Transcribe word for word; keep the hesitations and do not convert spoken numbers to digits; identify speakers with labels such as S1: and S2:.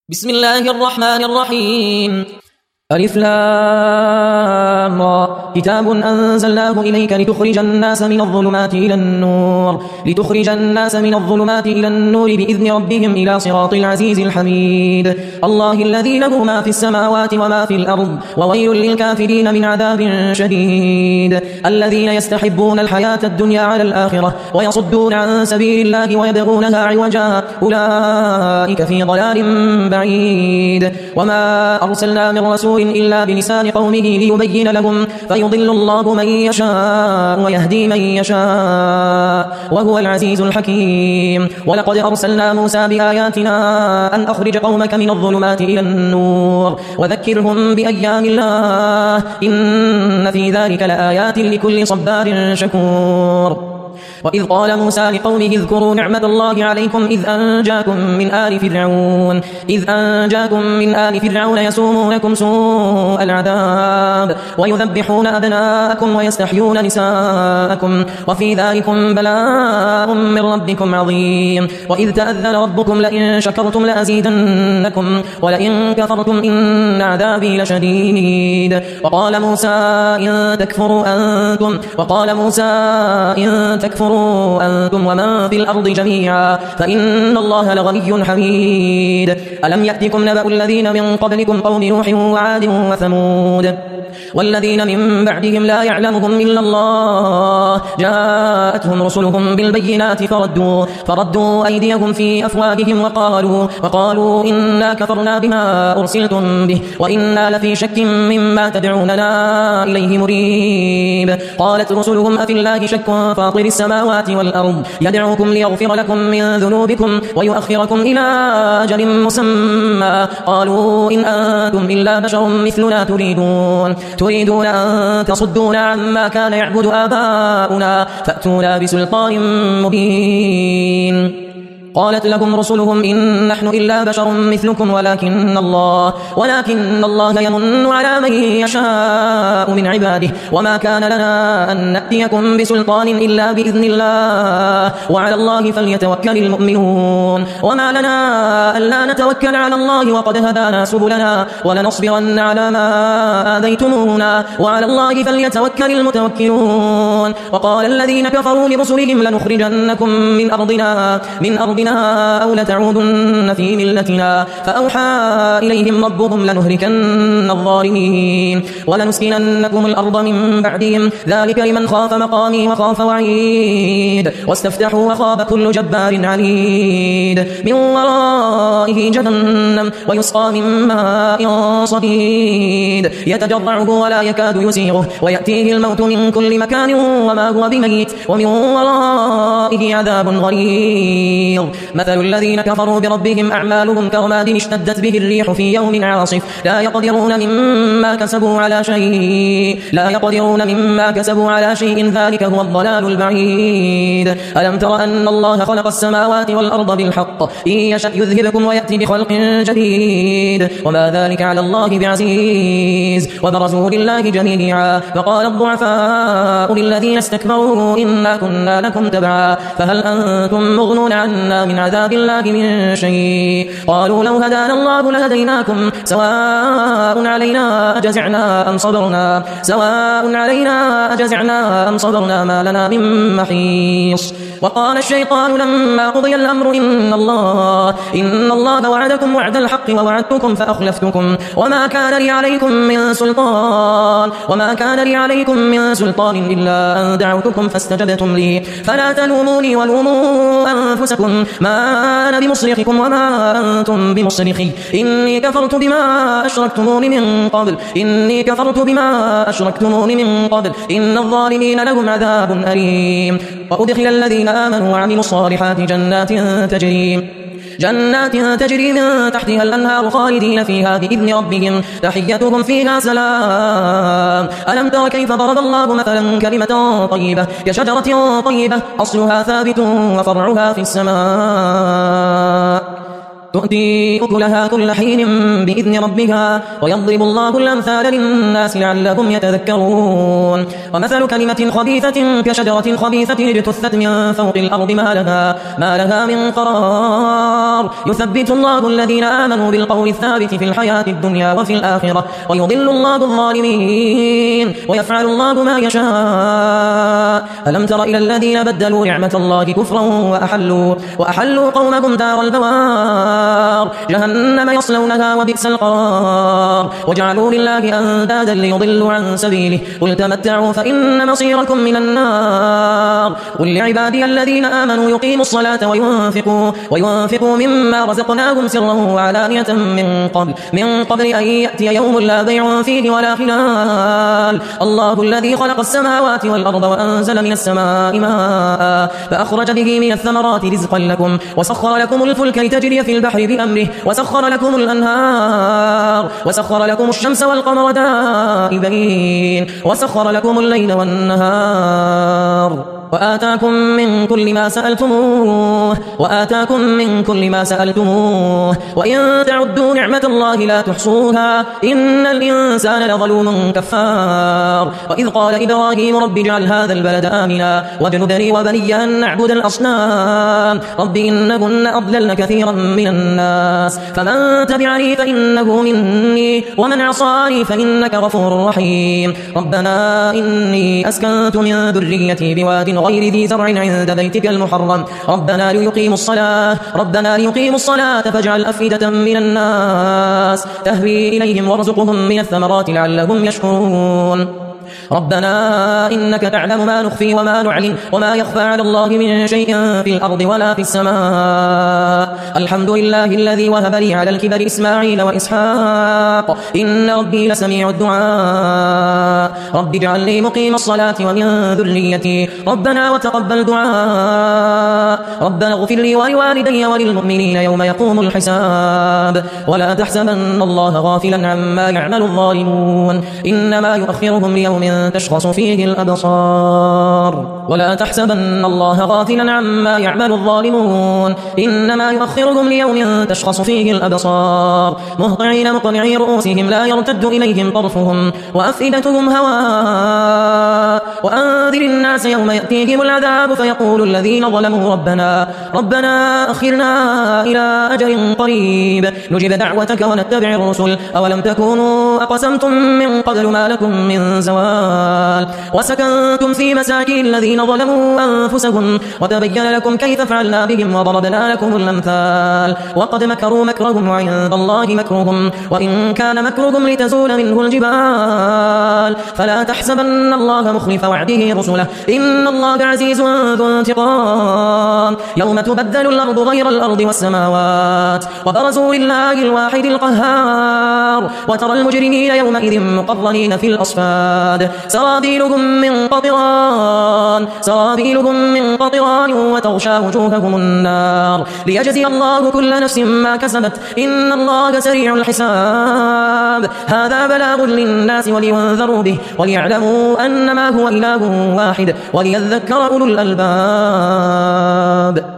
S1: بسم الله الرحمن الرحيم. ألف لام را. كتاب أنزلناه إليك لتخرج الناس من الظلمات إلى النور لتخرج الناس من الظلمات إلى النور بإذن ربهم إلى صراط العزيز الحميد. الله الذي له ما في السماوات وما في الأرض وويل للكافرين من عذاب شديد. الذين يستحبون الحياة الدنيا على الآخرة ويصدون عن سبيل الله ويبغونها عوجا أولئك في ضلال بعيد. وما أرسلنا من رسول إلا بلسان قومه ليبين لهم فيضل الله من يشاء ويهدي من يشاء وهو العزيز الحكيم. ولقد أرسلنا موسى بآياتنا أن أخرج قومك من الظلمات إلى النور وذكرهم بأيام الله إن في ذلك لآيات لكل صبار شكور. وإذ قال موسى لقومه اذكروا نعمة الله عليكم إذ أنجاكم من آل فرعون إذ أنجاكم من آل فرعون يسومونكم سوء العذاب ويذبحون أبناءكم ويستحيون نساءكم وفي ذلكم بلاء من ربكم عظيم. وإذ تأذن ربكم لئن شكرتم لأزيدنكم ولئن كفرتم إن عذابي لشديد. وقال موسى إن تكفروا أنتم وقال موسى إن تكفروا أنتم ومن في الأرض جميعا فإن الله لغني حميد. ألم يأتكم نبأ الذين من قبلكم قوم نوح وعاد وثمود والذين من بعدهم لا يعلمهم إلا الله جاءتهم رسلهم بالبينات فردوا, فردوا أيديهم في أفواههم وقالوا, وقالوا إنا كفرنا بما أرسلتم به وإنا لفي شك مما تدعوننا إليه مريب. قالت رسلهم أفي الله شك فاطر السماوات والأرض يدعوكم ليغفر لكم من ذنوبكم ويؤخركم إلى أجل مسمى قالوا إن أنتم إلا بشر مثلنا تريدون تريدون أن تصدونا عما كان يعبد آباؤنا فأتونا بسلطان مبين. قالت لهم رسلهم إن نحن إلا بشر مثلكم ولكن الله ولكن الله يمن على من يشاء من عباده وما كان لنا أن نأتيكم بسلطان إلا بإذن الله وعلى الله فليتوكل المؤمنون. وما لنا ألا نتوكل على الله وقد هدانا سبلنا ولنصبرن على ما آذيتمونا وعلى الله فليتوكل المتوكلون. وقال الذين كفروا لرسلهم لنخرجنكم من أرضنا من أرضنا أو لتعودن في ملتنا فأوحى إليهم ربهم لنهلكن الظالمين ولنسكننكم الأرض من بعدهم ذلك لمن خاف مقامي وخاف وعيد. واستفتحوا وخاب كل جبار عنيد من ورائه جهنم ويسقى من ماء صديد يتجرعه ولا يكاد يسيغه ويأتيه الموت من كل مكان وما هو بميت ومن ورائه عذاب غليظ. مثل الذين كفروا بربهم أعمالهم كرماد اشتدت به الريح في يوم عاصف لا يقدرون مما كسبوا على شيء لا يقدرون مما كسبوا على شيء ذلك هو الضلال البعيد. ألم تر أن الله خلق السماوات والأرض بالحق إن يشأ يذهبكم ويأتي بخلق جديد وما ذلك على الله بعزيز. وبرزوا لله جميعا وقال الضعفاء للذين استكبروا إنا كنا لكم تبعا فهل أنتم مغنون عنا من عذاب الله من شيء قالوا لو هدانا الله لهديناكم سواء علينا أجزعنا أم صبرنا سواء علينا أجزعنا أم صبرنا ما لنا من محيص. وقال الشيطان لما قضي الأمر إن الله إن الله وعدكم وعد الحق ووعدتكم فأخلفتكم وما كان لي عليكم من سلطان وما كان لي عليكم من سلطان إلا أن دعوتكم فاستجبتم لي فلا تلوموني ولوموا أنفسكم ما أنا بمصرخكم وما أنتم بمصرخي إني كفرت بما أشركتمون من قبل إني كفرت بما أشركتمون من قبل إن الظالمين لهم عذاب أليم. وأدخل الذين آمنوا وعملوا الصالحات جنات تجري جنات تجري من تحتها الأنهار خالدين فيها بإذن ربهم تحيتهم فيها سلام. ألم تر كيف ضرب الله مثلا كلمة طيبة كشجرة طيبة أصلها ثابت وفرعها في السماء تؤتي أكلها كل حين بإذن ربها ويضرب الله الأمثال للناس لعلهم يتذكرون ومثل كلمة خبيثة كشجرة خبيثة اجتثت من فوق الأرض ما لها, ما لها من قرار يثبت الله الذين آمنوا بالقول الثابت في الحياة الدنيا وفي الآخرة ويضل الله الظالمين ويفعل الله ما يشاء. ألم تر إلى الذين بدلوا نعمة الله كفرا وأحلوا, وأحلوا قومهم دار البوار جهنم يصلونها وبئس القرار وجعلوا لله أندادا ليضلوا عن سبيله قل تمتعوا فإن مصيركم من النار. قل لعبادي الذين آمنوا يقيموا الصلاة وينفقوا, وينفقوا مما رزقناهم سرا وعلانية من قبل, من قبل أن يأتي يوم لا بيع فيه ولا خلال. الله الذي خلق السماوات والأرض وأنزل من السماء ماء فأخرج به من الثمرات رزقا لكم وسخر لكم الفلك لتجري في البحر بأمره وسخر لكم الأنهار وسخر لكم الشمس والقمر دائبين وسخر لكم الليل والنهار وآتاكم من كل ما سألتموه وآتاكم من كل ما سألتموه وإن تعدوا نعمة الله لا تحصوها إن الإنسان لظلوم كفار. وإذ قال إبراهيم رب اجعل هذا البلد آمنا واجنبني وبني أن نعبد الأصنام رب إنهن أضللن كثيرا من الناس فمن تبعني فإنه مني ومن عصاني فإنك غفور رحيم. ربنا إني أسكنت من ذريتي بواد غير ذي زرع عند بيتك المحرم ربنا ليقيموا الصلاة ربنا ليقيموا الصلاة فاجعل أفئدة من الناس تهوي إليهم وارزقهم من الثمرات لعلهم يشكرون. ربنا إنك تعلم ما نخفي وما نعلن وما يخفى على الله من شيء في الأرض ولا في السماء. الحمد لله الذي وهب لي على الكبر إسماعيل وإسحاق إن ربي لسميع الدعاء. رب اجعل لي مقيم الصلاة ومن ذريتي ربنا وتقبل دعاء. ربنا اغفر لي ولوالدي وللمؤمنين يوم يقوم الحساب. ولا تحسبن الله غافلا عما يعمل الظالمون إنما يؤخرهم ليوم تشخص فيه الأبصار. ولا تحسبن الله غافلا عما يعمل الظالمون إنما يؤخرهم ليوم تشخص فيه الأبصار مهطعين مقنعي رؤوسهم لا يرتد إليهم طرفهم وأفئدتهم هواء. وأنذر الناس يوم يأتيهم العذاب فيقول الذين ظلموا ربنا ربنا أخرنا إلى أجل قريب نجب دعوتك ونتبع الرسل أولم تكونوا أقسمتم من قبل ما لكم من زوال وسكنتم في مساكن الذين ظلموا أنفسهم وتبين لكم كيف فعلنا بهم وضربنا لكم الأمثال وقد مكروا مكرهم وعند الله مكرهم وإن كان مكرهم لتزول منه الجبال. فلا تحسبن الله مخلف وعده رسله إن الله عزيز ذو انتقام. يوم تبدل الأرض غير الأرض والسماوات وبرزوا لله الواحد القهار وترى المجرمين يومئذ مقرنين في الأصفاد سرابيلهم من قطران سرابيلهم من قطران وتغشى وجوههم النار ليجزي الله كل نفس ما كسبت إن الله سريع الحساب. هذا بلاغ للناس ولينذروا به وليعلموا أنما هو إله واحد وليذكر أولو الألباب.